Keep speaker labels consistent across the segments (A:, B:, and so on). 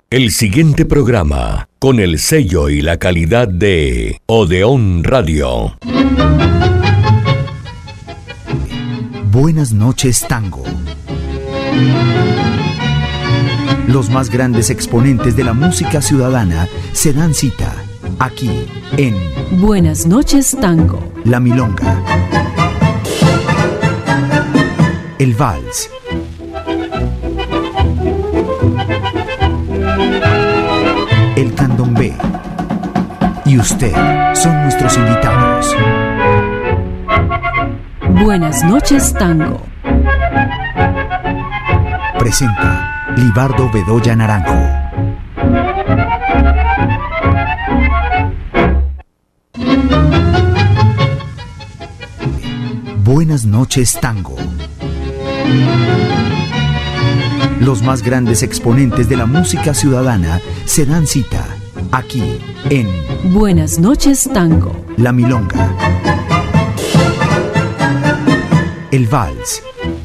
A: El siguiente programa, con el sello y la calidad de Odeón Radio.
B: Buenas noches, Tango. Los más grandes exponentes de la música ciudadana se dan cita aquí en
C: Buenas noches, Tango.
B: La Milonga, el Vals, el Candombe y usted son nuestros invitados.
C: Buenas noches, Tango.
B: Presenta Libardo Bedoya Naranjo. Buenas noches, Tango. Los más grandes exponentes de la música ciudadana se dan cita aquí en
C: Buenas noches, Tango.
B: La Milonga, el Vals,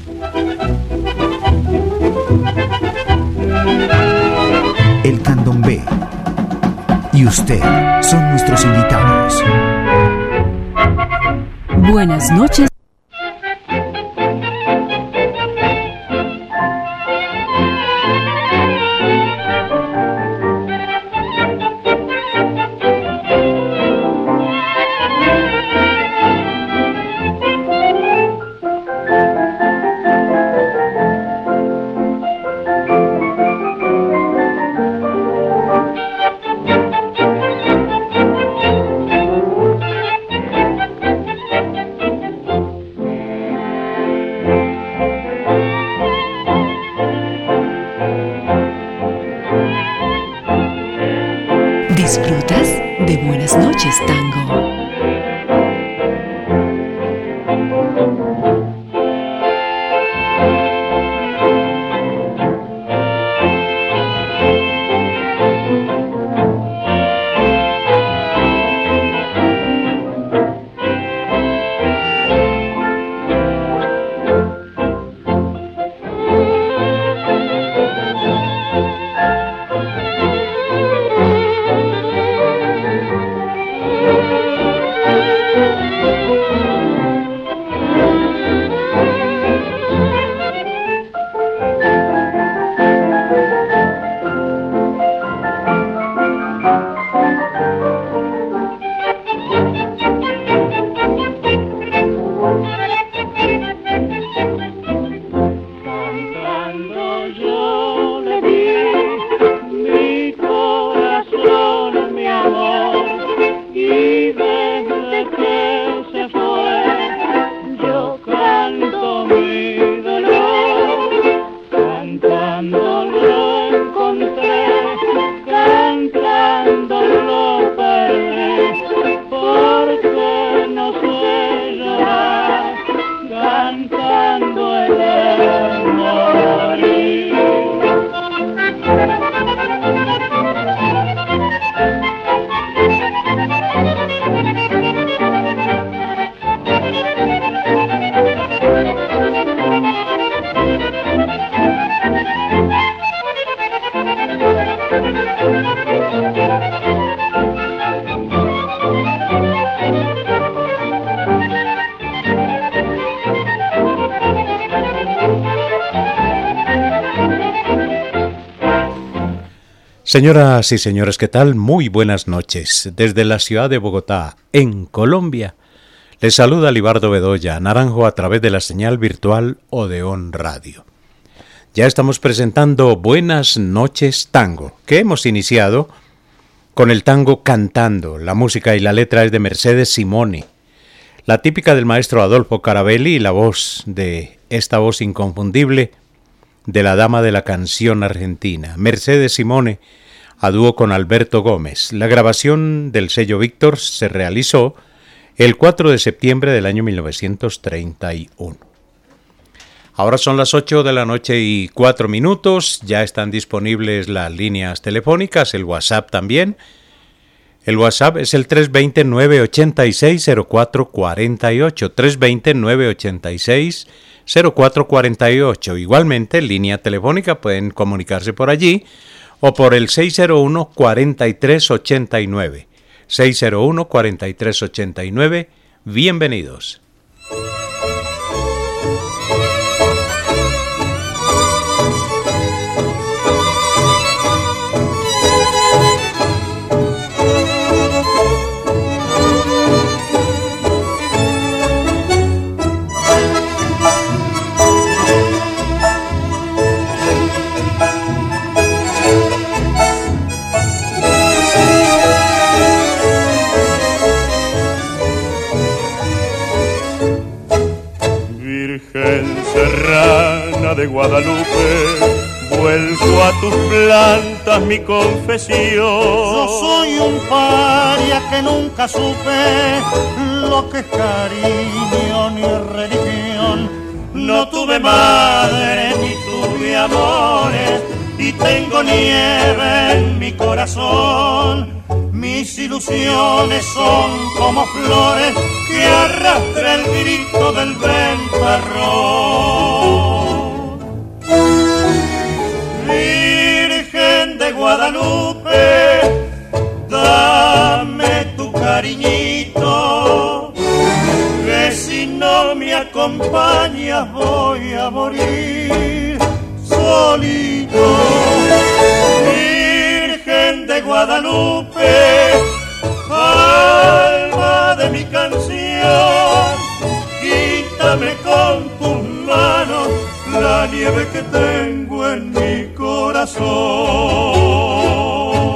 B: el Candombe y usted son nuestros invitados.
C: Buenas noches. ¿Disfrutas de Buenas noches, Tango?
D: Señoras y señores, ¿qué tal? Muy buenas noches. Desde la ciudad de Bogotá, en Colombia, les saluda Libardo Bedoya Naranjo a través de la señal virtual Odeón Radio. Ya estamos presentando Buenas noches, Tango, que hemos iniciado con el tango Cantando. La música y la letra es de Mercedes Simone, la típica del maestro Adolfo Carabelli y la voz de esta voz inconfundible de la dama de la canción argentina, Mercedes Simone, a dúo con Alberto Gómez. La grabación del sello Víctor se realizó el 4 de septiembre del año 1931. Ahora son las 8 de la noche y 4 minutos, ya están disponibles las líneas telefónicas, el WhatsApp también. El WhatsApp es el 320-986-0448, 320-986-0448. Igualmente, en línea telefónica pueden comunicarse por allí o por el 601-4389. 601-4389. Bienvenidos.
E: Serrana de Guadalupe, vuelco a tus plantas mi confesión.
F: Yo soy un paria que nunca supe lo que es cariño ni religión. No tuve madre ni tuve amores y tengo nieve en mi corazón. Mis ilusiones son como flores que arrastra el grito del ventarrón. Virgen de Guadalupe, dame tu cariñito, que si no me acompañas voy a morir solito. Virgen de Guadalupe, alma de mi canción, quítame con tus manos la nieve que tengo en mi corazón.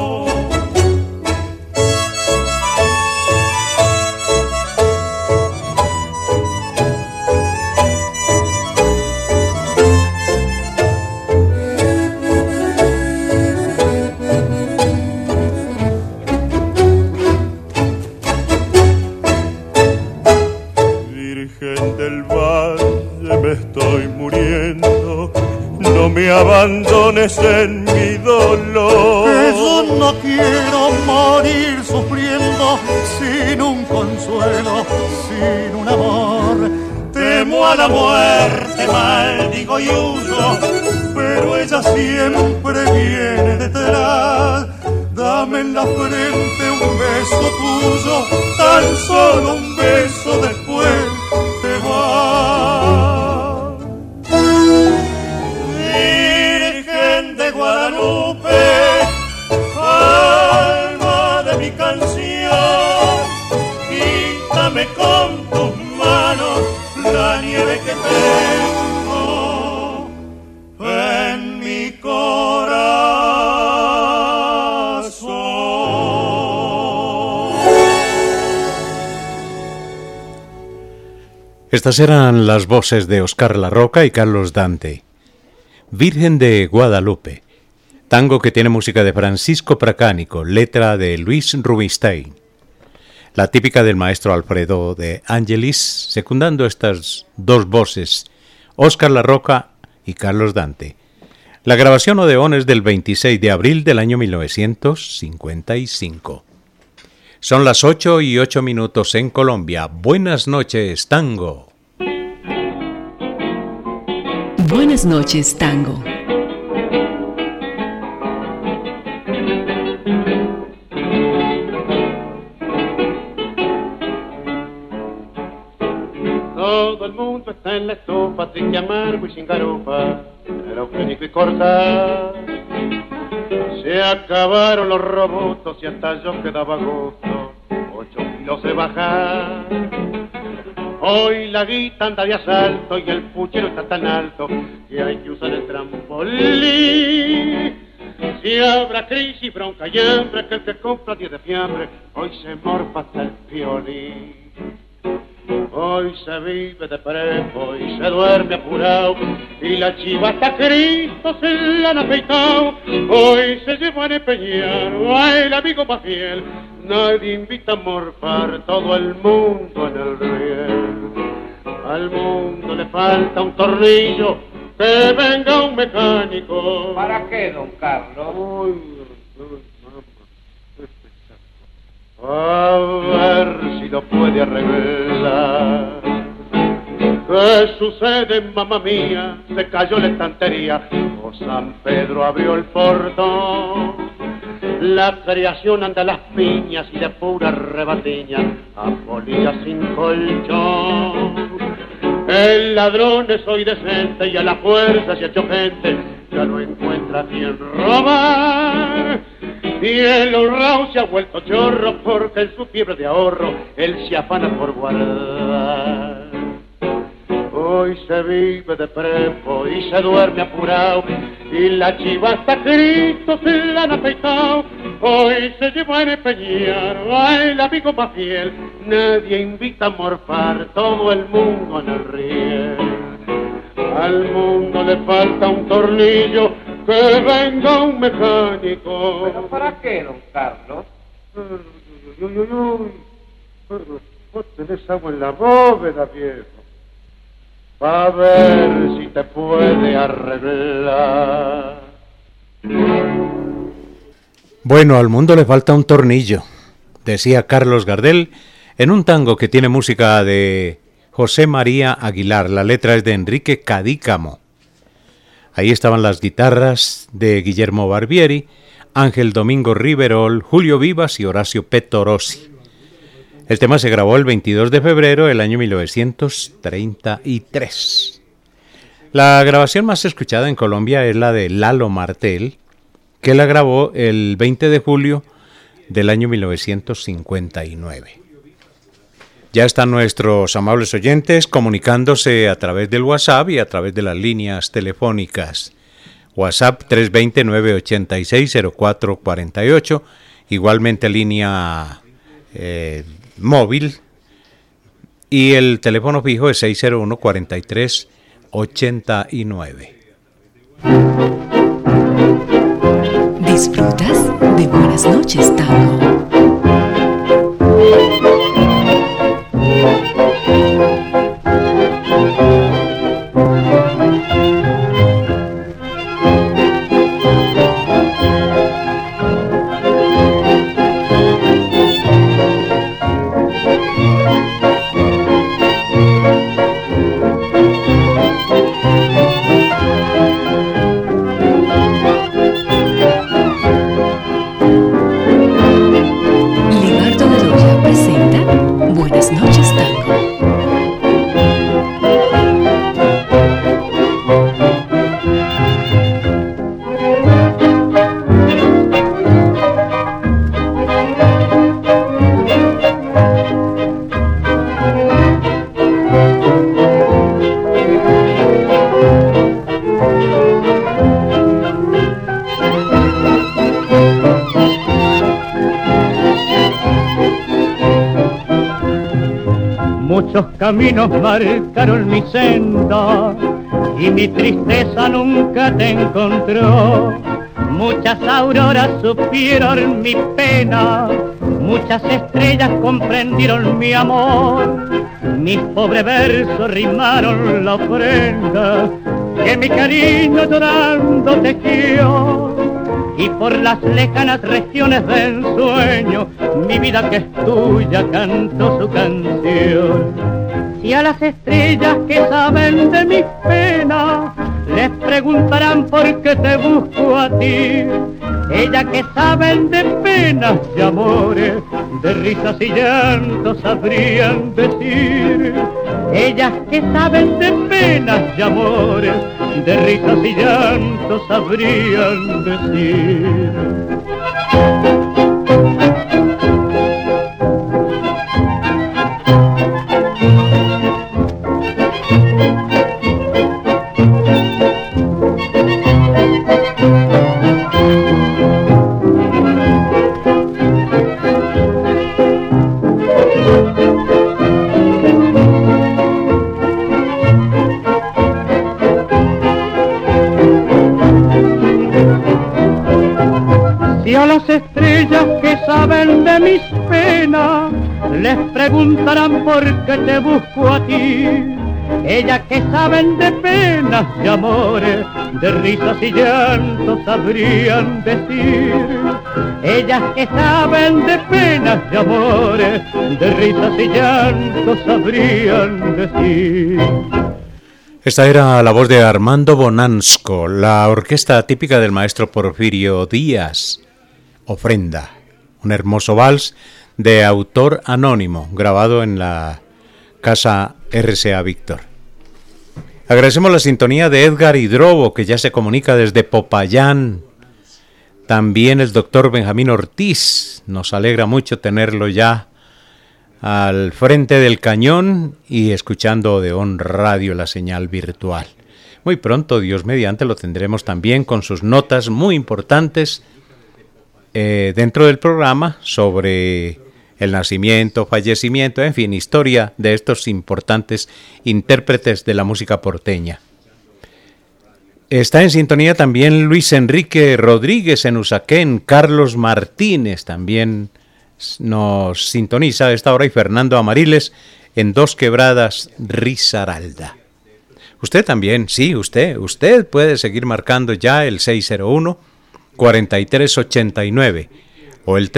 F: Estoy muriendo, no me abandones en mi dolor. Que yo no quiero morir sufriendo sin un consuelo, sin un amor. Temo a la muerte, maldigo y huyo, pero ella siempre viene detrás. Dame en la frente un beso tuyo, tan solo un beso, después te vas. Virgen de Guadalupe, alma de mi canción, quítame con tus manos la nieve que tengo en mi corazón.
D: Estas eran las voces de Óscar Larroca y Carlos Dante. Virgen de Guadalupe, tango que tiene música de Francisco Pracánico, letra de Luis Rubinstein. La típica del maestro Alfredo de Angelis, secundando estas dos voces, Óscar Larroca y Carlos Dante. La grabación Odeón es del 26 de abril del año 1955. Son las 8:08 en Colombia. Buenas noches, tango.
C: Buenas noches, tango.
G: Todo el mundo está en la estufa, triste, amargo y sin garufa, era eufénico y corta. Se acabaron los robutos y hasta yo quedaba a gusto, 8 kilos de bajar. Hoy la guita anda de asalto y el puchero está tan alto que hay que usar el trampolín. Si habrá crisis, bronca y hambre, que el que compra 10 de fiambre hoy se morfa hasta el violín. Hoy se vive de prepo y se duerme apurado y la chiva hasta Cristo se la han afeitado. Hoy se llevan a empeñar a el amigo más fiel, nadie invita a morfar, todo el mundo en el riel. Al mundo le falta un tornillo, que venga un mecánico.
H: ¿Para qué, don Carlos?
G: A ver si lo puede arreglar. ¿Qué sucede, mamá mía? Se cayó la estantería o San Pedro abrió el portón, la creación anda a las piñas y de pura rebatiña, a polilla sin colchón. El ladrón es hoy decente y a la fuerza se ha hecho gente, ya no encuentra quien robar. Y el honrado se ha vuelto chorro porque en su fiebre de ahorro él se afana por guardar. Hoy se vive de prepo y se duerme apurado, y la chiva hasta Cristo se la han afeitado. Hoy se lleva a empeñar al amigo más fiel, nadie invita a morfar, todo el mundo en el riel. Al mundo le falta un tornillo, que venga un mecánico.
H: ¿Pero para qué, don Carlos?
G: Vos tenés agua en la bóveda, viejo. A ver si te puede arreglar.
D: Bueno, al mundo le falta un tornillo, decía Carlos Gardel en un tango que tiene música de José María Aguilar. La letra es de Enrique Cadícamo. Ahí estaban las guitarras de Guillermo Barbieri, Ángel Domingo Riverol, Julio Vivas y Horacio Pettorossi. El tema se grabó el 22 de febrero del año 1933. La grabación más escuchada en Colombia es la de Lalo Martel, que la grabó el 20 de julio del año 1959. Ya están nuestros amables oyentes comunicándose a través del WhatsApp y a través de las líneas telefónicas. WhatsApp 320-986-0448, igualmente línea móvil, y el teléfono fijo es 601-4389.
C: ¿Disfrutas de Buenas noches, Tango?
F: Muchos caminos marcaron mi senda y mi tristeza nunca te encontró. Muchas auroras supieron mi pena, muchas estrellas comprendieron mi amor. Mis pobres versos rimaron la ofrenda que mi cariño llorando tejió. Y por las lejanas regiones del sueño, mi vida que es tuya cantó su canción. Si a las estrellas que saben de mis penas les preguntarán por qué te busco a ti, ellas que saben de penas y amores, de risas y llantos sabrían decir. Ellas que saben de penas y amores, de risas y llantos sabrían decir. Saben de mis penas, les preguntarán por qué te busco a ti. Ellas que saben de penas y amores, de risas y llantos sabrían decir. Ellas que saben de penas y amores, de risas y llantos sabrían decir.
D: Esta era la voz de Armando Bonansco, la orquesta típica del maestro Porfirio Díaz. Ofrenda, un hermoso vals de autor anónimo, grabado en la casa RCA Víctor. Agradecemos la sintonía de Edgar Hidrobo, que ya se comunica desde Popayán. También el doctor Benjamín Ortiz, nos alegra mucho tenerlo ya al frente del cañón y escuchando Odeón Radio, la señal virtual. Muy pronto, Dios mediante, lo tendremos también con sus notas muy importantes dentro del programa sobre el nacimiento, fallecimiento, en fin, historia de estos importantes intérpretes de la música porteña. Está en sintonía también Luis Enrique Rodríguez en Usaquén, Carlos Martínez también nos sintoniza a esta hora y Fernando Amariles en Dos Quebradas, Risaralda. Usted también, sí, usted puede seguir marcando ya el 601-4389 o el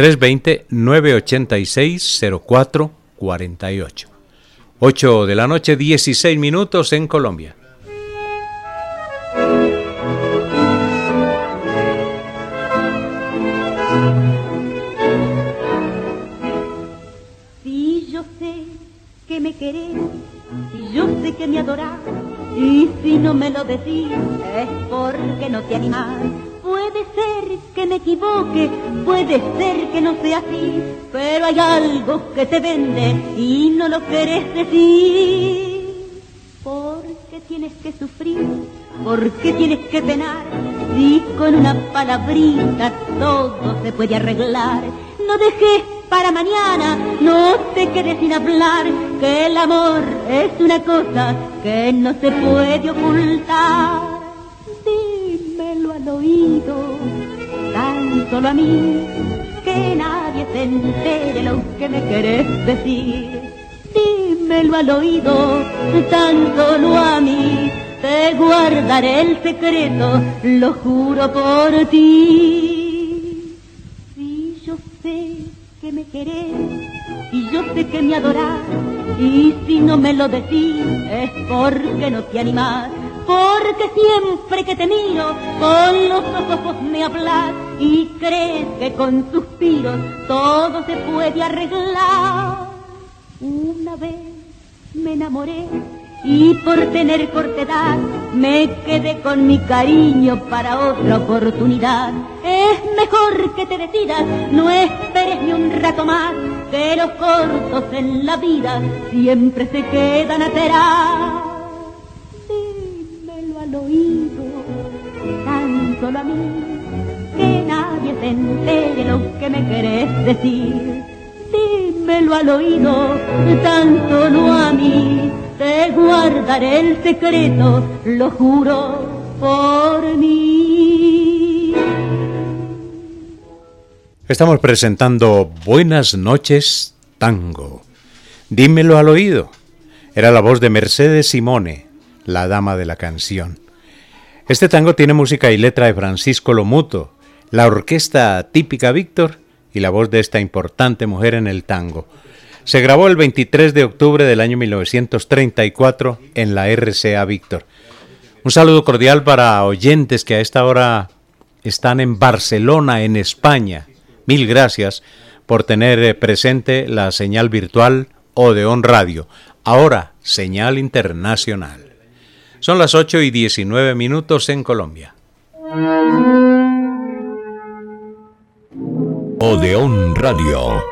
D: 320-986-0448. 8 de la noche, 16 minutos en Colombia.
I: Me querés, y yo sé que me adorás, y si no me lo decís es porque no te animás. Puede ser que me equivoque, puede ser que no sea así, pero hay algo que te vende y no lo querés decir. Porque tienes que sufrir, porque tienes que penar, si con una palabrita todo se puede arreglar. No dejes para mañana, no te quedes sin hablar, que el amor es una cosa que no se puede ocultar. Dímelo al oído, tan solo a mí, que nadie se entere lo que me querés decir. Dímelo al oído, tan solo a mí, te guardaré el secreto, lo juro por ti. Si yo sé que me querés, y yo sé que me adorás, y si no me lo decís es porque no te animás, porque siempre que te miro con los ojos me hablas y crees que con suspiros todo se puede arreglar. Una vez me enamoré y por tener cortedad me quedé con mi cariño para otra oportunidad. Es mejor que te decidas, no esperes ni un rato más, que los cortos en la vida siempre se quedan atrás. Dímelo al oído, tan solo a mí, que nadie se entere lo que me querés decir. Dímelo al oído, tan solo a mí, te guardaré el secreto, lo juro por mí.
D: Estamos presentando Buenas noches, tango. Dímelo al oído. Era la voz de Mercedes Simone, la dama de la canción. Este tango tiene música y letra de Francisco Lomuto, la orquesta típica Víctor y la voz de esta importante mujer en el tango. Se grabó el 23 de octubre del año 1934 en la RCA Víctor. Un saludo cordial para oyentes que a esta hora están en Barcelona, en España. Mil gracias por tener presente la señal virtual Odeón Radio, ahora señal internacional. Son las 8:19 minutos en Colombia.
A: Odeón Radio.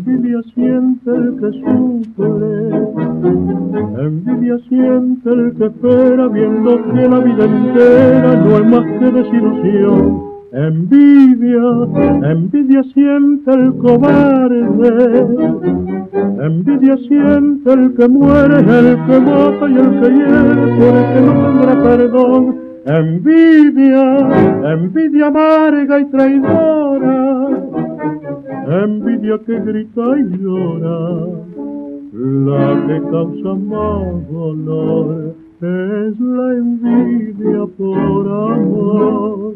F: envidia siente el que sufre, envidia siente el que espera viendo que la vida entera no es más que desilusión. Envidia siente el cobarde, envidia siente el que muere, el que mata y el que hiere, por el que no tendrá perdón. Envidia amarga y traidora, envidia que grita y llora, la que causa más dolor es la envidia por amor.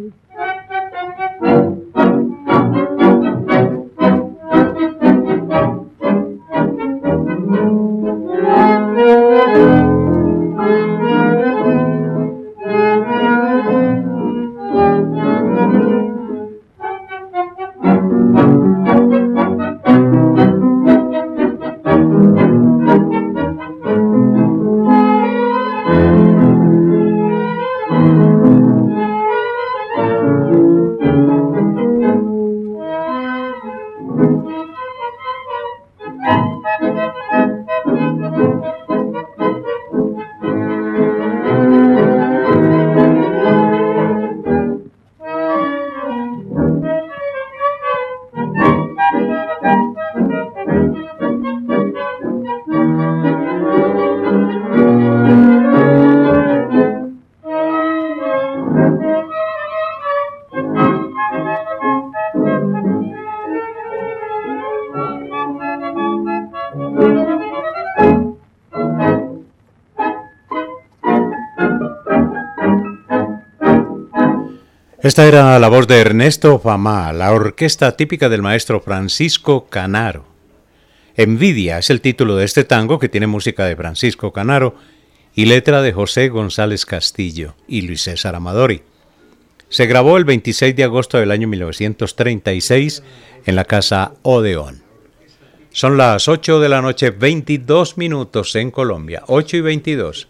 D: Esta era la voz de Ernesto Fama, la orquesta típica del maestro Francisco Canaro. Envidia es el título de este tango que tiene música de Francisco Canaro y letra de José González Castillo y Luis César Amadori. Se grabó el 26 de agosto del año 1936 en la Casa Odeón. Son las 8 de la noche, 22 minutos en Colombia, 8 y 22.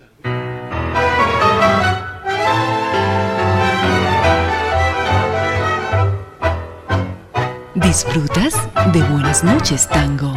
C: ¿Disfrutas de Buenas noches, Tango?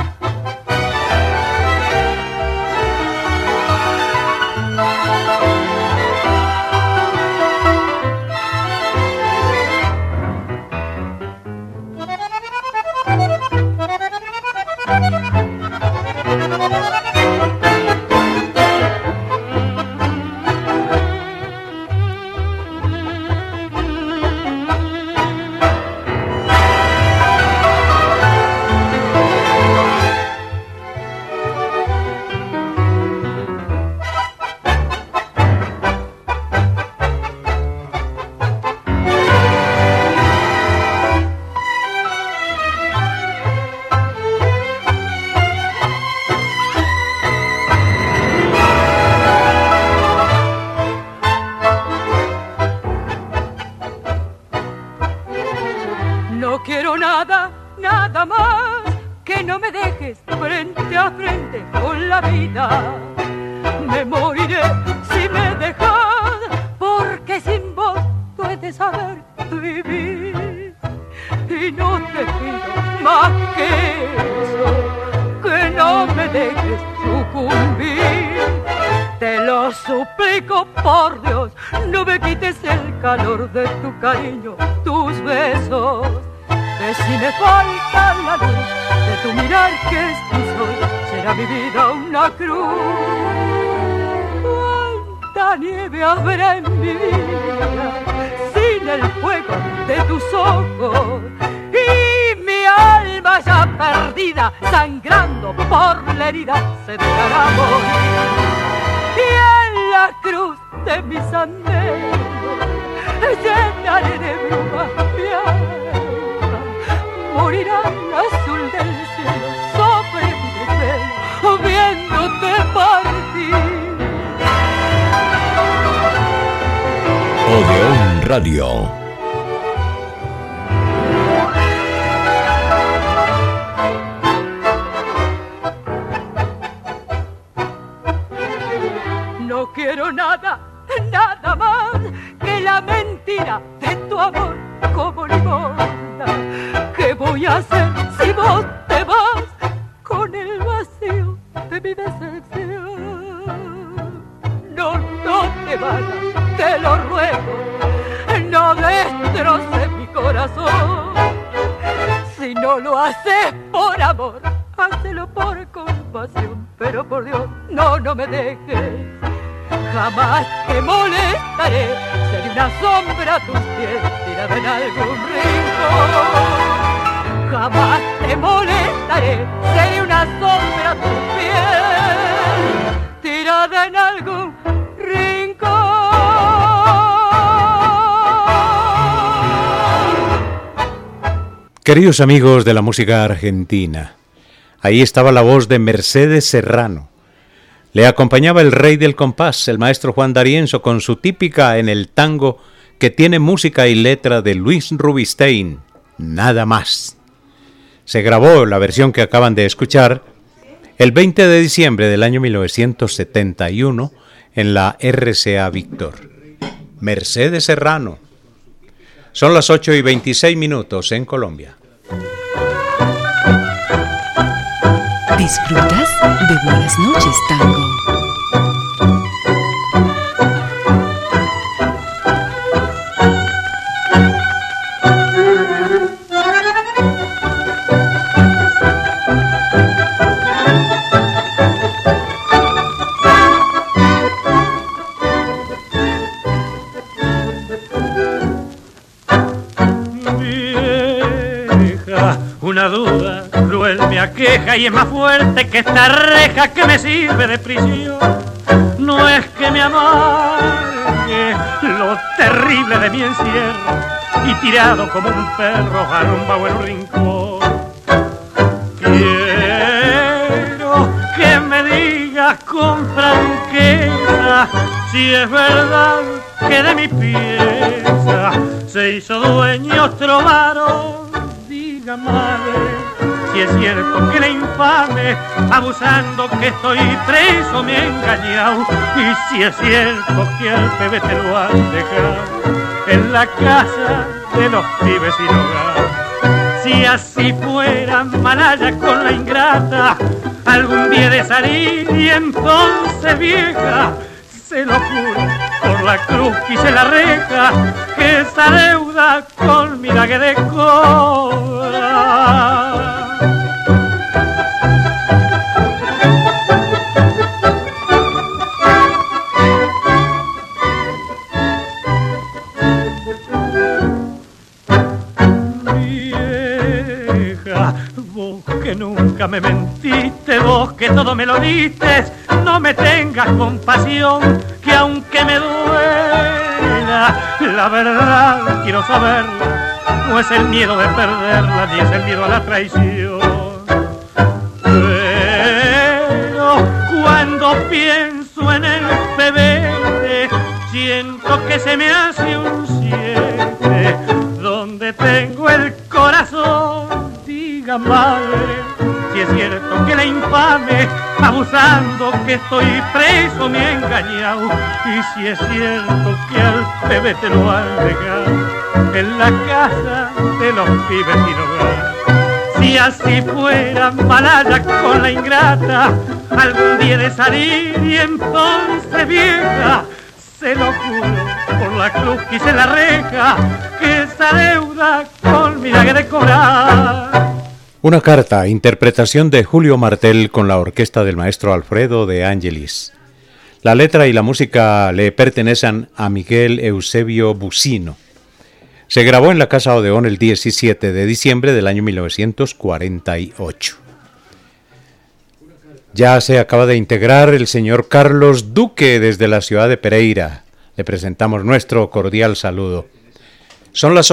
A: Odeón Radio.
J: No quiero nada, nada más que la mentira de tu amor como limosna. ¿Qué voy a hacer si vos te vas? mi decepción. No te vayas, te lo ruego, no destroces mi corazón. Si no lo haces por amor, hácelo por compasión, pero por Dios, no me dejes. Jamás te molestaré, seré una sombra a tus pies, tirada en algún rincón. Jamás te molestaré, seré una sombra a tus pies, tirada en algún rincón.
D: Queridos amigos de la música argentina, ahí estaba la voz de Mercedes Serrano. Le acompañaba el rey del compás, el maestro Juan D'Arienzo, con su típica en el tango que tiene música y letra de Luis Rubinstein, Nada Más. Se grabó la versión que acaban de escuchar el 20 de diciembre del año 1971 en la RCA Víctor. Mercedes Serrano. Son las 8:26 en Colombia.
C: ¿Disfrutas de Buenas Noches, Tango?
F: Una duda cruel me aqueja y es más fuerte que esta reja que me sirve de prisión. No es que me amargue lo terrible de mi encierro y tirado como un perro arrumbado en un rincón. Quiero que me digas con franqueza si es verdad que de mi pieza se hizo dueño otro varón. Madre, si es cierto que la infame, abusando que estoy preso, me ha engañado, y si es cierto que al bebé te lo han dejado en la casa de los pibes sin hogar. Si así fuera malaya con la ingrata, algún día de salir y entonces vieja, se lo juro por la cruz y se la reja, que esa deuda con mi lague de cobrar. Vieja, vos que nunca me mentiste, vos que todo me lo diste, no me tengas compasión, que aunque me duela, la verdad quiero saberla, no es el miedo de perderla, ni es el miedo a la traición. Pero cuando pienso en el bebé, siento que se me hace un 7, donde tengo el corazón, diga madre, si es cierto que la infame, abusando que estoy preso, me ha engañado, y si es cierto que al bebé te lo han dejado en la casa de los pibes sin hogar. Si así fuera malaya con la ingrata, algún día de salir y entonces vieja, se lo juro por la cruz y se la reja, que esa deuda con mi lague de cobrar.
D: Una carta, interpretación de Julio Martel con la orquesta del maestro Alfredo de Angelis. La letra y la música le pertenecen a Miguel Eusebio Bucino. Se grabó en la Casa Odeón el 17 de diciembre del año 1948. Ya se acaba de integrar el señor Carlos Duque desde la ciudad de Pereira. Le presentamos nuestro cordial saludo. Son las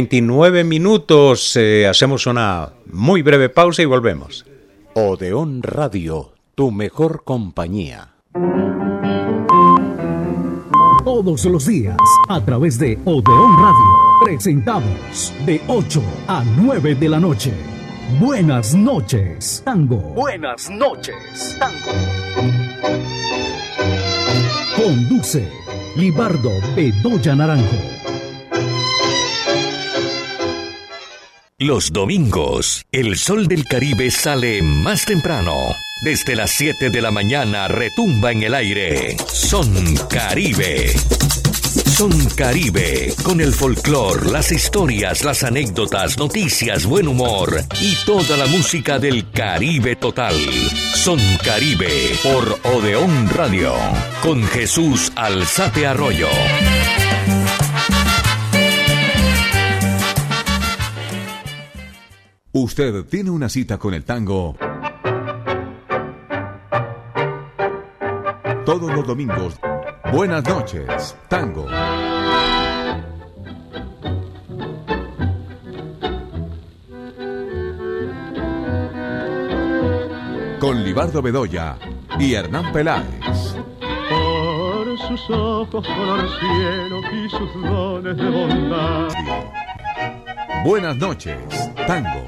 D: 8:29. Hacemos una muy breve pausa y volvemos.
B: Odeón Radio, tu mejor compañía.
K: Todos los días, a través de Odeón Radio, presentamos de 8 a 9 de la noche. Buenas noches, Tango.
B: Buenas noches, Tango.
K: Conduce Libardo Bedoya Naranjo.
A: Los domingos, el sol del Caribe sale más temprano. Desde las 7 de la mañana retumba en el aire. Son Caribe. Son Caribe, con el folclor, las historias, las anécdotas, noticias, buen humor y toda la música del Caribe total. Son Caribe por Odeón Radio, con Jesús Alzate Arroyo.
L: Usted tiene una cita con el tango todos los domingos. Buenas noches, tango. Con Libardo Bedoya y Hernán Peláez.
F: Por sus ojos color cielo y sus dones de bondad.
L: Buenas noches, tango.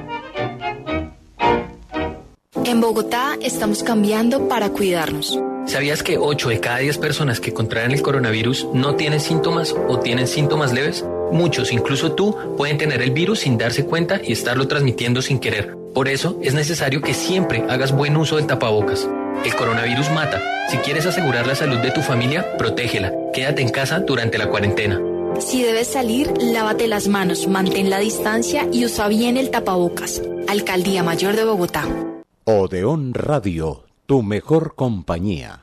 M: En Bogotá estamos cambiando para cuidarnos.
N: ¿Sabías que 8 de cada 10 personas que contraen el coronavirus no tienen síntomas o tienen síntomas leves? Muchos, incluso tú, pueden tener el virus sin darse cuenta y estarlo transmitiendo sin querer. Por eso es necesario que siempre hagas buen uso del tapabocas. El coronavirus mata. Si quieres asegurar la salud de tu familia, protégela. Quédate en casa durante la cuarentena.
M: Si debes salir, lávate las manos, mantén la distancia y usa bien el tapabocas. Alcaldía Mayor de Bogotá.
D: Odeón Radio, tu mejor compañía.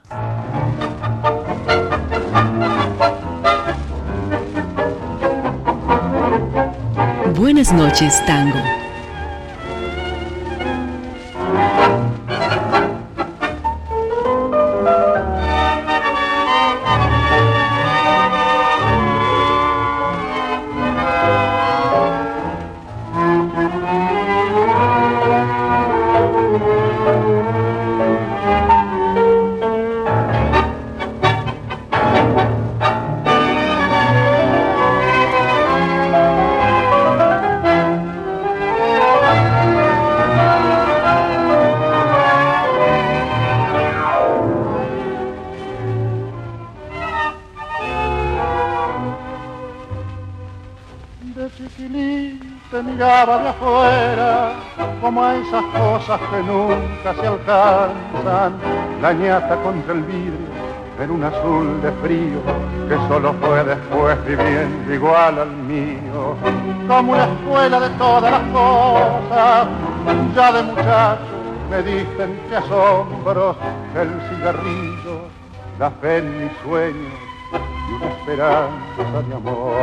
C: Buenas noches, tango.
F: Miraba de afuera como a esas cosas que nunca se alcanzan, la ñata contra el vidrio en un azul de frío que solo fue después viviendo igual al mío, como una escuela de todas las cosas. Ya de muchacho me dicen que asombros, el cigarrillo, la fe en mis sueños y una esperanza de amor.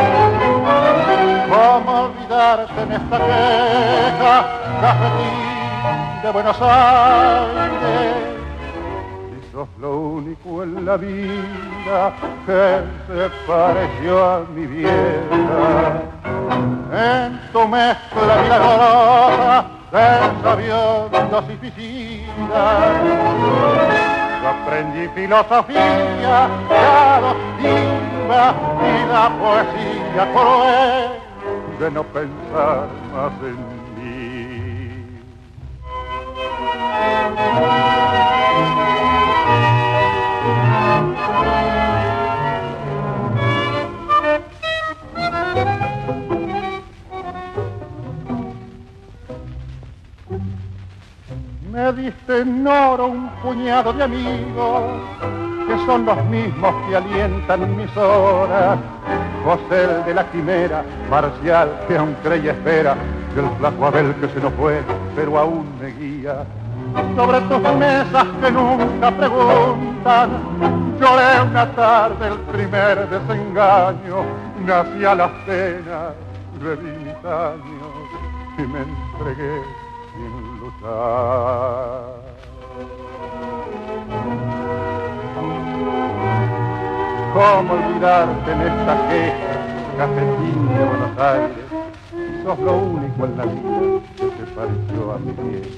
F: ¿Cómo olvidarse en esta vieja cafetín de Buenos Aires? Si sos lo único en la vida que se pareció a mi vieja. En tu mezcla milagrosa de sabiondos y piscinas yo aprendí filosofía, la doctrina y la poesía cruel de no pensar más en mí. Me diste en oro un puñado de amigos que son los mismos que alientan mis horas. José el de la quimera, Marcial que aún cree y espera, y el flaco Abel que se nos fue, pero aún me guía. Sobre tus mesas que nunca preguntan, lloré una tarde el primer desengaño, nací a las penas, reví mis años y me entregué sin luchar. ¿Cómo olvidarte en esta queja, cafetín de Buenos Aires? Si sos lo único en la vida que se pareció a mi vieja.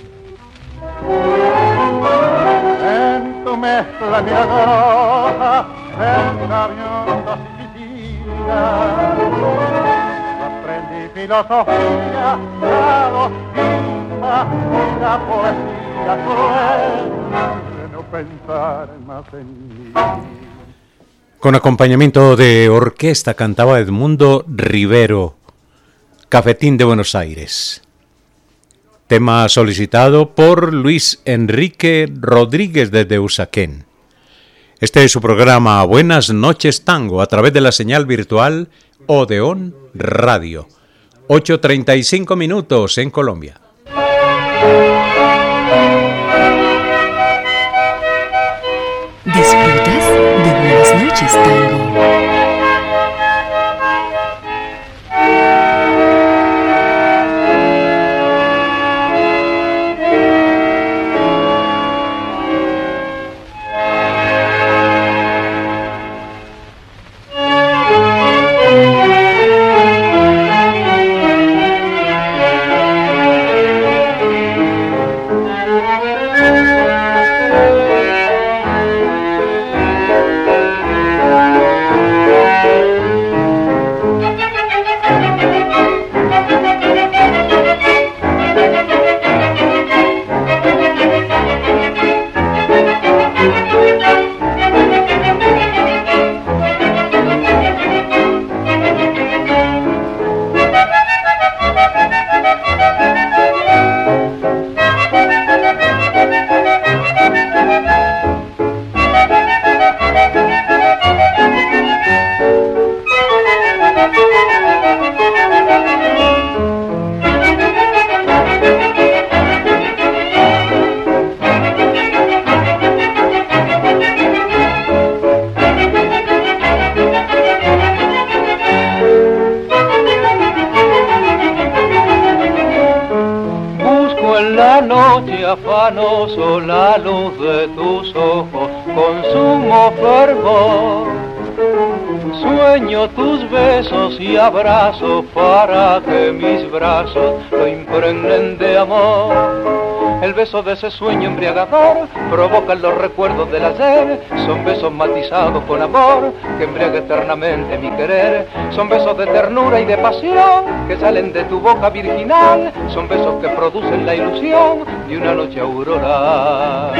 F: En tu mezcla milagrosa, en aviondos y piscinas, aprendí filosofía, la doctrina y la poesía cruel de no pensar más en mí.
D: Con acompañamiento de orquesta cantaba Edmundo Rivero, Cafetín de Buenos Aires. tema solicitado por Luis Enrique Rodríguez desde Usaquén. Este es su programa Buenas noches Tango a través de la señal virtual Odeón Radio. 8:35 minutos en Colombia.
C: ¿Disfrutas de Buenas noches Tango?
O: Afanoso la luz de tus ojos, consumo fervor. Sueño tus besos y abrazos para que mis brazos lo impregnen de amor. El beso de ese sueño embriagador provoca los recuerdos del ayer. Son besos matizados con amor que embriaga eternamente mi querer. Son besos de ternura y de pasión que salen de tu boca virginal. Son besos que producen la ilusión de una noche auroral.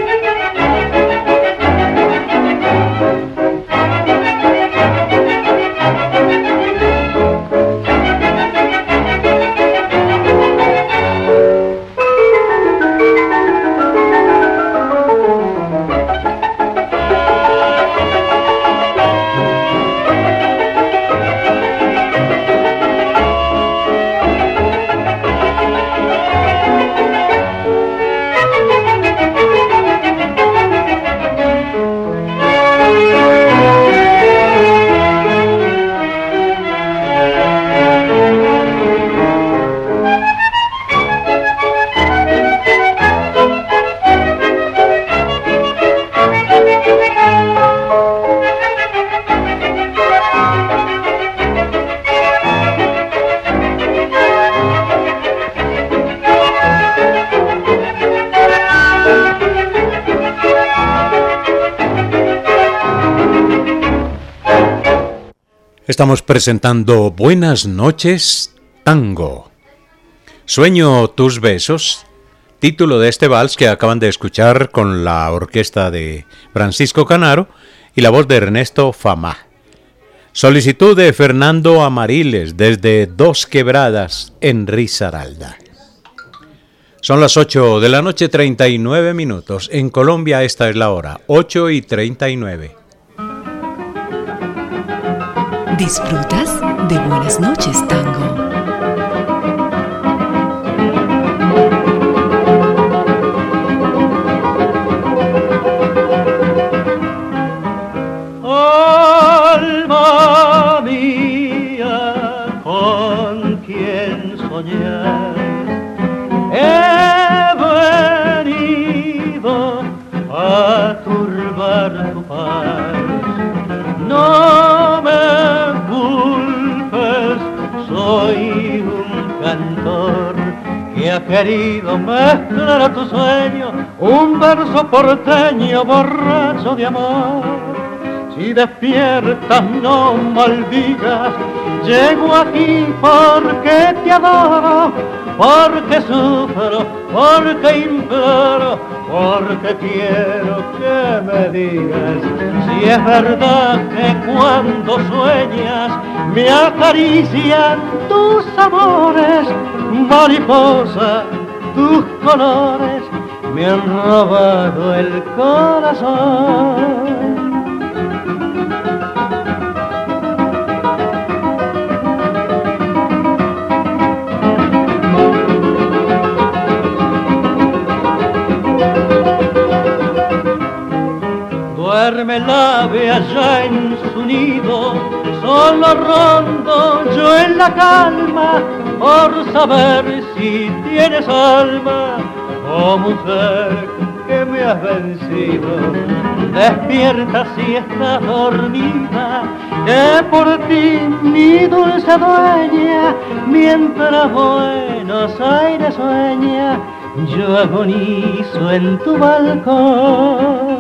D: Estamos presentando Buenas noches Tango. Sueño tus besos, título de este vals que acaban de escuchar con la orquesta de Francisco Canaro y la voz de Ernesto Famá. Solicitud de Fernando Amariles desde Dos Quebradas en Risaralda. Son las 8 de la noche, 39 minutos. En Colombia esta es la hora, 8:39.
C: ¿Disfrutas de Buenas noches Tango?
F: Alma mía, con quien soñar, he venido a turbar tu paz. No me culpes, soy un cantor que ha querido mezclar a tu sueño un verso porteño borracho de amor. Si despiertas no maldigas, llego aquí porque te adoro, porque sufro, porque imploro, porque quiero que me digas si es verdad que cuando sueñas me acarician tus amores, mariposa tus colores me han robado el corazón. Duerme el ave allá en su nido, solo rondo yo en la calma por saber si tienes alma, oh mujer que me has vencido. Despierta si estás dormida, que por ti mi dulce dueña, mientras Buenos Aires sueña, yo agonizo en tu balcón.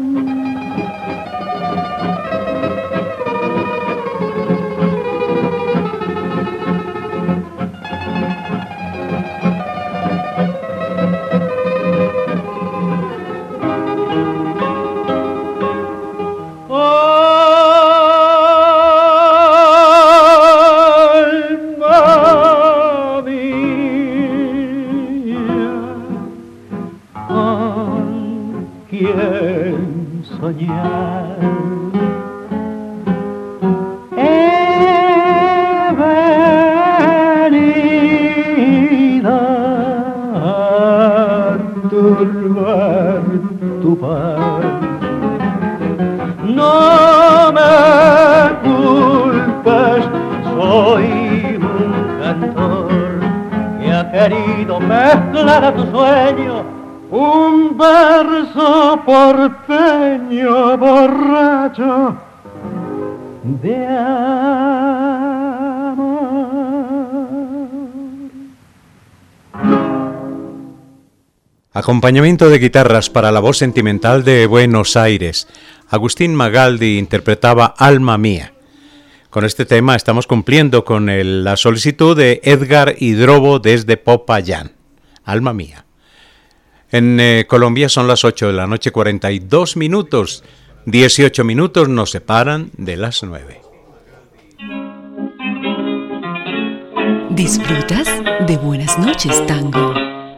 F: No me culpes, soy un cantor que ha querido mezclar a tu sueño un verso porteño borracho de
D: Acompañamiento de guitarras para la voz sentimental de Buenos Aires. Agustín Magaldi interpretaba Alma Mía. Con este tema estamos cumpliendo con la solicitud de Edgar Hidrobo desde Popayán. Alma Mía. En Colombia son las 8 de la noche, 42 minutos. 18 minutos nos separan de las 9.
C: ¿Disfrutas de Buenas noches, Tango?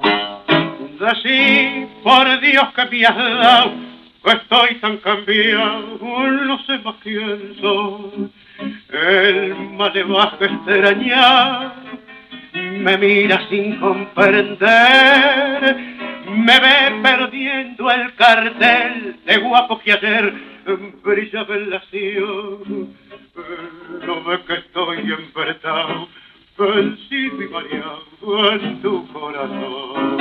G: Decí, por Dios que me has dado, que estoy tan cambiado, no sé más quién soy. El malevaje extrañado me mira sin comprender, me ve perdiendo el cartel de guapo que ayer brillaba en la nación. No ve que estoy envertado, vencido y mareado en tu corazón.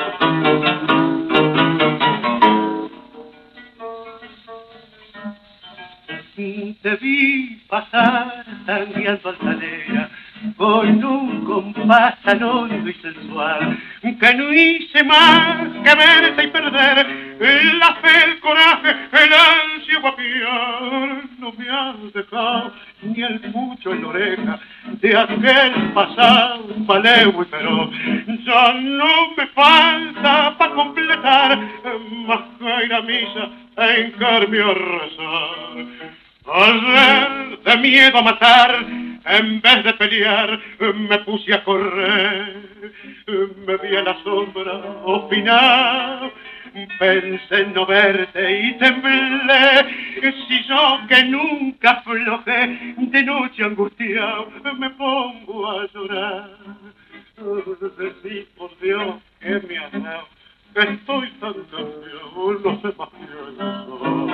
G: Te vi pasar tangueando altanera con un compás tan hondo y sensual que no hice más que verte y perder la fe, el coraje, el ansia guapiar. No me has dejado ni el pucho en la oreja de aquel pasado malevo y feroz. Ya no me falta para completar más que ir a misa e hincarme a rezar. Ayer, de miedo a matar, en vez de pelear, me puse a correr. Me vi a la sombra opinado, pensé en no verte y temblé. Si yo que nunca aflojé, de noche angustiado, me pongo a llorar. Decí, por Dios, que me has dado, que estoy tan cambiado, no sé más quién soy.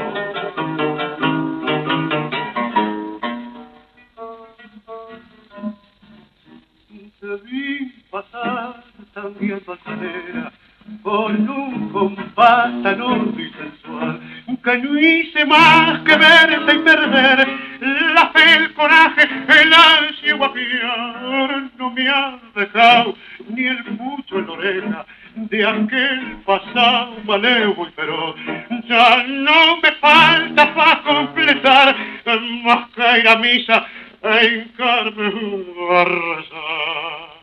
G: Te vi pasar también altanera con un compás tan hondo y sensual que no hice más que verte y perder la fe, el coraje, el ansia guapiar. No me has dejado ni el pucho en la oreja de aquel pasado malevo y feroz. Ya no me falta para completar más que ir a misa e hincarme a rezar.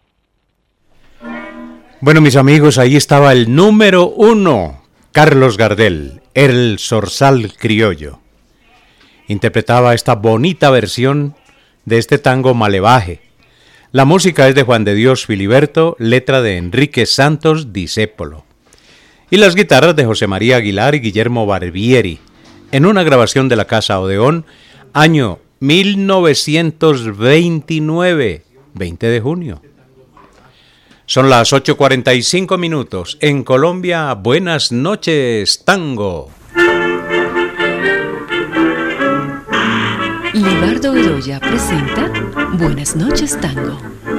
D: Bueno, mis amigos, ahí estaba el número 1, Carlos Gardel, el zorzal criollo. Interpretaba esta bonita versión de este tango malevaje. La música es de Juan de Dios Filiberto, letra de Enrique Santos Discépolo. Y las guitarras de José María Aguilar y Guillermo Barbieri, en una grabación de la Casa Odeón, año 1929, 20 de junio. Son las 8:45 minutos. En Colombia, buenas noches, tango.
C: Libardo Bedoya presenta Buenas noches, tango.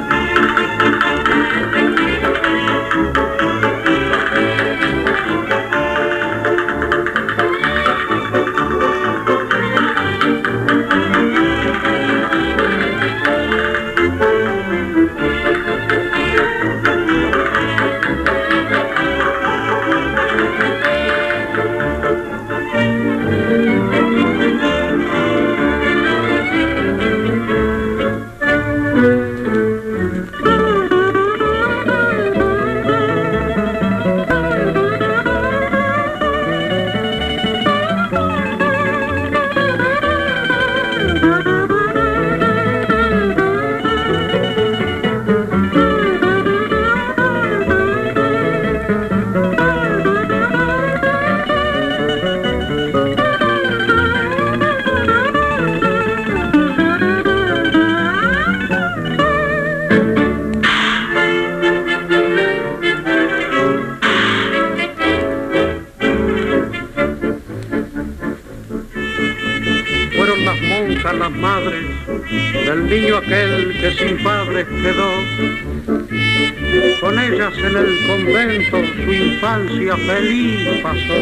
G: Las madres del niño aquel que sin padres quedó, con ellas en el convento su infancia feliz pasó.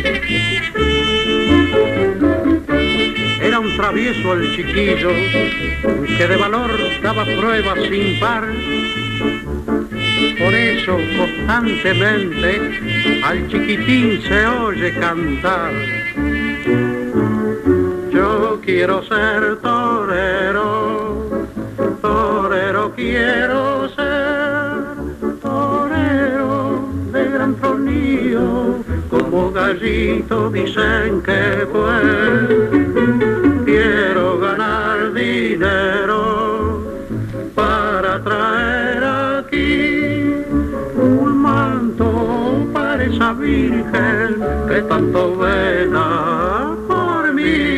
G: Era un travieso el chiquillo que de valor daba pruebas sin par, por eso constantemente al chiquitín se oye cantar. Yo quiero ser torero, torero quiero ser, torero de gran tronío, como gallito dicen que fue. Quiero ganar dinero para traer aquí un manto para esa virgen que tanto vela por mí.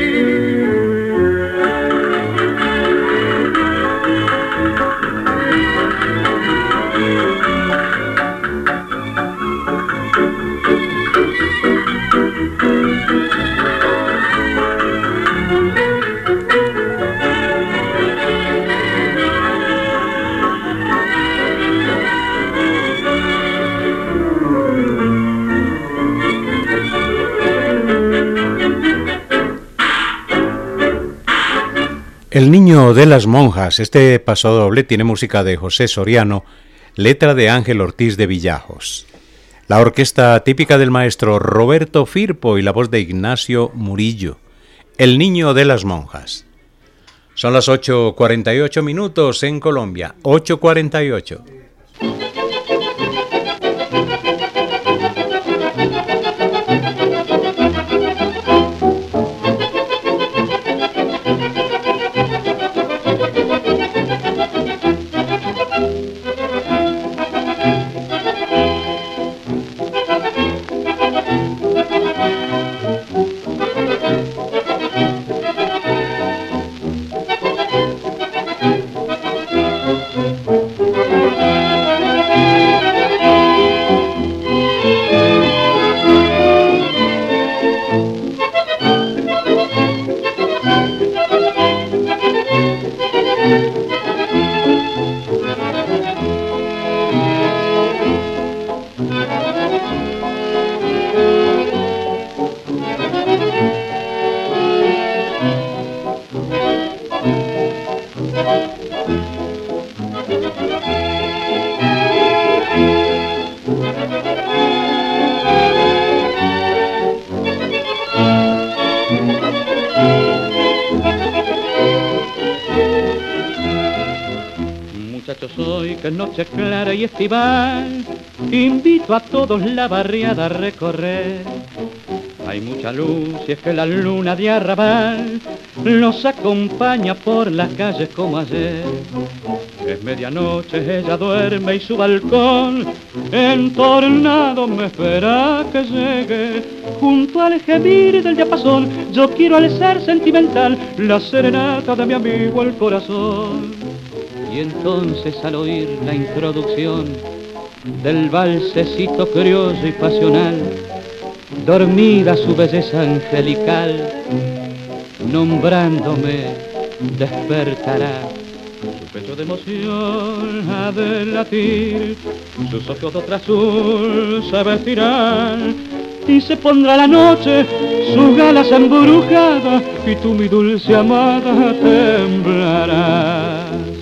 D: El niño de las monjas, este pasodoble tiene música de José Soriano, letra de Ángel Ortiz de Villajos. La orquesta típica del maestro Roberto Firpo y la voz de Ignacio Murillo. El niño de las monjas. Son las 8:48 minutos en Colombia, 8:48.
P: Hoy que noche clara y estival, invito a todos la barriada a recorrer. Hay mucha luz y es que la luna de arrabal nos acompaña por las calles como ayer. Es medianoche, ella duerme y su balcón entornado me espera que llegue. Junto al gemir del diapasón yo quiero al ser sentimental la serenata de mi amigo el corazón. Y entonces al oír la introducción del valsecito criollo y pasional, dormida su belleza angelical, nombrándome despertará. Su pecho de emoción ha de latir, sus ojos de otra azul se vestirán, y se pondrá la noche sus galas embrujadas, y tú, mi dulce amada, temblarás.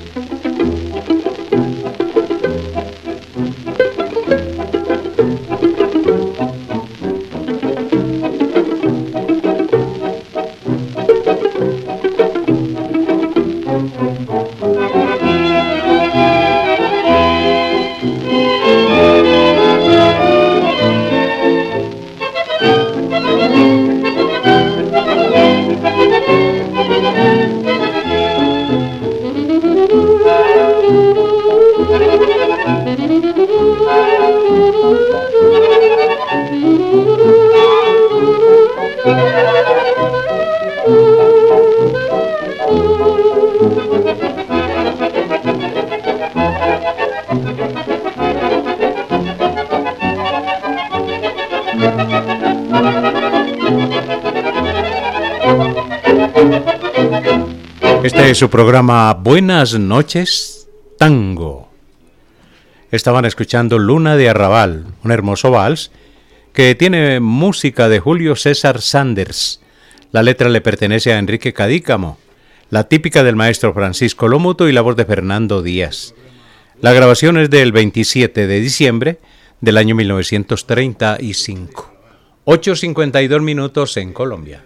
D: Este es su programa Buenas noches, Tango. Estaban escuchando Luna de Arrabal, un hermoso vals que tiene música de Julio César Sanders. La letra le pertenece a Enrique Cadícamo, la típica del maestro Francisco Lomuto y la voz de Fernando Díaz. La grabación es del 27 de diciembre del año 1935. 8:52 minutos en Colombia.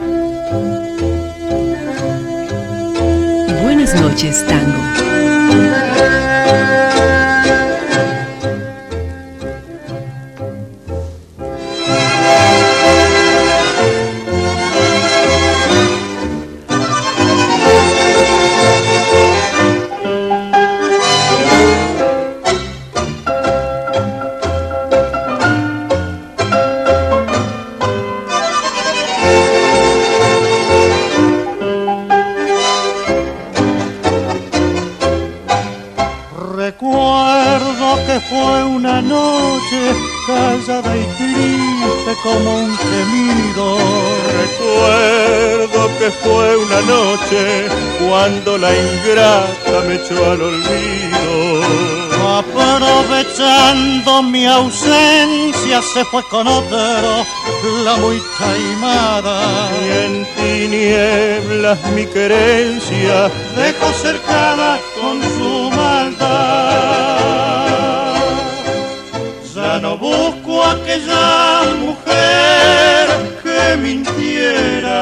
C: Buenas noches, Tango.
F: Fue una noche callada y triste como un gemido.
E: Recuerdo que fue una noche cuando la ingrata me echó al olvido.
F: Aprovechando mi ausencia se fue con otro, la muy taimada.
E: Y en tinieblas mi querencia
F: dejó cercada con su maldad. Ya no busco a aquella mujer que mintiera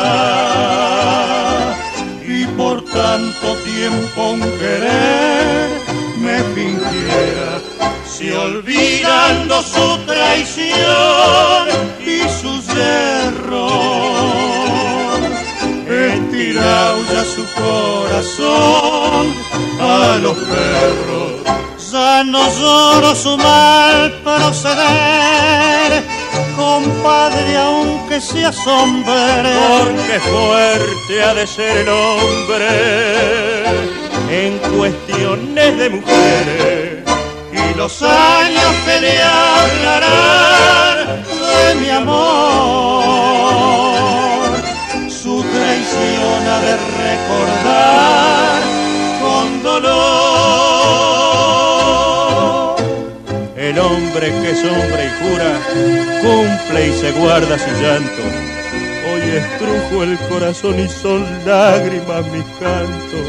F: y por tanto tiempo un querer me fingiera. Si olvidando su traición y sus error, he tirado ya su corazón a los perros. Ya no lloro su mal proceder, compadre, aunque se asombre.
E: Porque fuerte ha de ser el hombre en cuestiones de mujeres.
F: Y los años que le hablarán de mi amor, su traición ha de recordar con dolor.
E: El hombre que sombra y jura, cumple y se guarda su llanto. Hoy estrujo el corazón y son lágrimas mis cantos.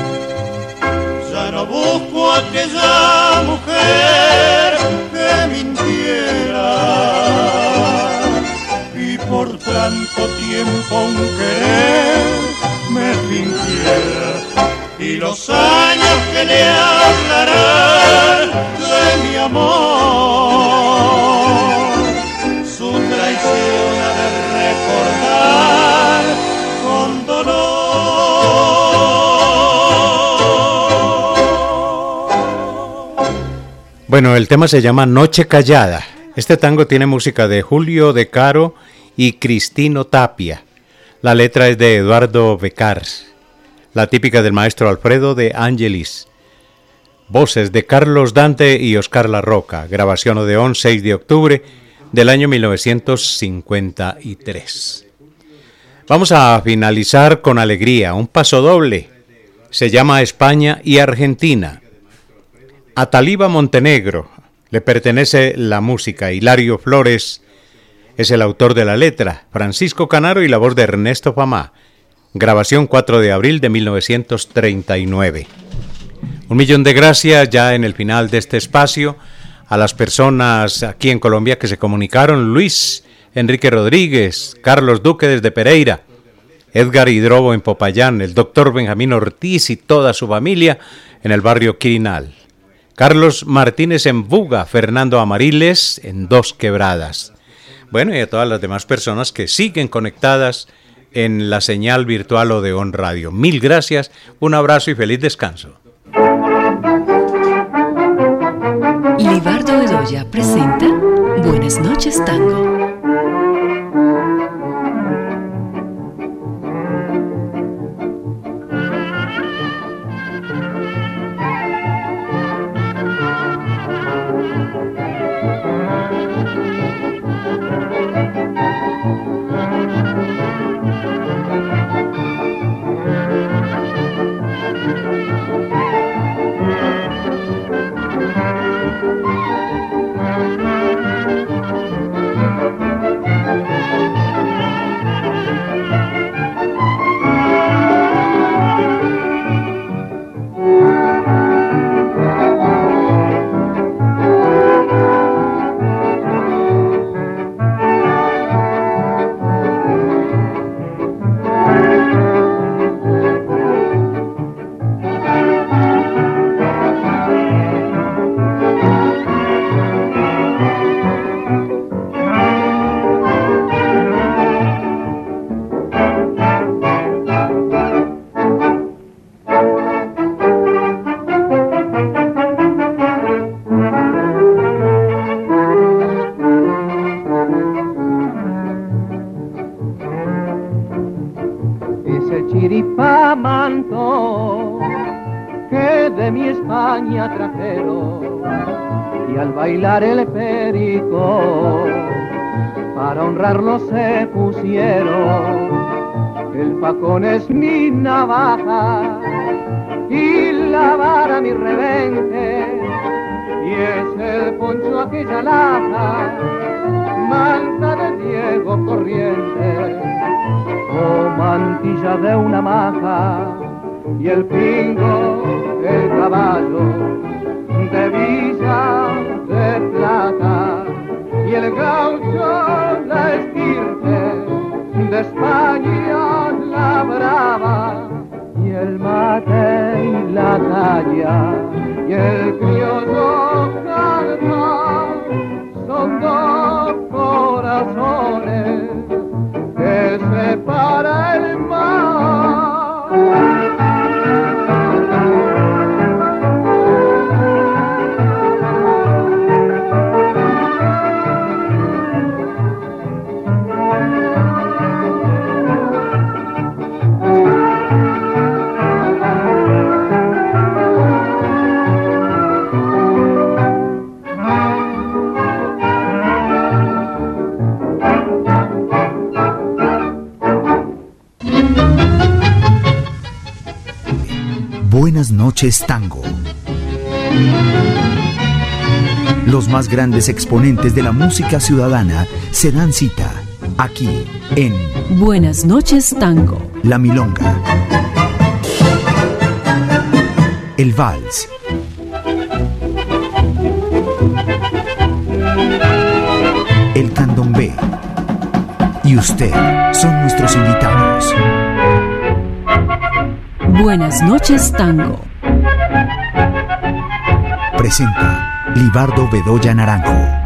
F: Ya no busco a aquella mujer que mintiera y por tanto tiempo un querer me fingiera. Y los años que le hablarán de mi amor, su traición ha de recordar con dolor.
D: Bueno, el tema se llama Noche Callada. Este tango tiene música de Julio De Caro y Cristino Tapia. La letra es de Eduardo Becars. La típica del maestro Alfredo de Angelis. Voces de Carlos Dante y Oscar La Roca. Grabación Odeón, 6 de octubre del año 1953. Vamos a finalizar con alegría, un paso doble. Se llama España y Argentina. A Taliba Montenegro le pertenece la música. Hilario Flores es el autor de la letra. Francisco Canaro y la voz de Ernesto Famá. Grabación 4 de abril de 1939. 1.000.000 de gracias ya en el final de este espacio a las personas aquí en Colombia que se comunicaron. Luis Enrique Rodríguez, Carlos Duque desde Pereira, Edgar Hidrobo en Popayán, el doctor Benjamín Ortiz y toda su familia en el barrio Quirinal, Carlos Martínez en Buga, Fernando Amariles en Dos Quebradas. Bueno, y a todas las demás personas que siguen conectadas en la señal virtual Odeón Radio. 1000 gracias, un abrazo y feliz descanso.
C: Libardo Bedoya presenta Buenas noches, Tango.
O: chiripamanto que de mi España trajeron, y al bailar el perico para honrarlo se pusieron. El facón es mi navaja y la vara mi rebenque, y es el poncho aquella laja, manta de Diego Corrientes, o mantilla de una maja, y el pingo, el caballo de Villa de Plata, y el gaucho la estirpe de España la brava, y el mate y la talla, y el criollo calma, son dos corazones que separa el mar.
B: Buenas noches, Tango. Los más grandes exponentes de la música ciudadana se dan cita aquí en
C: Buenas noches, Tango.
B: La Milonga, el Vals, el Candombe y usted son nuestros invitados.
C: Buenas noches, Tango.
B: Presenta Libardo Bedoya Naranjo.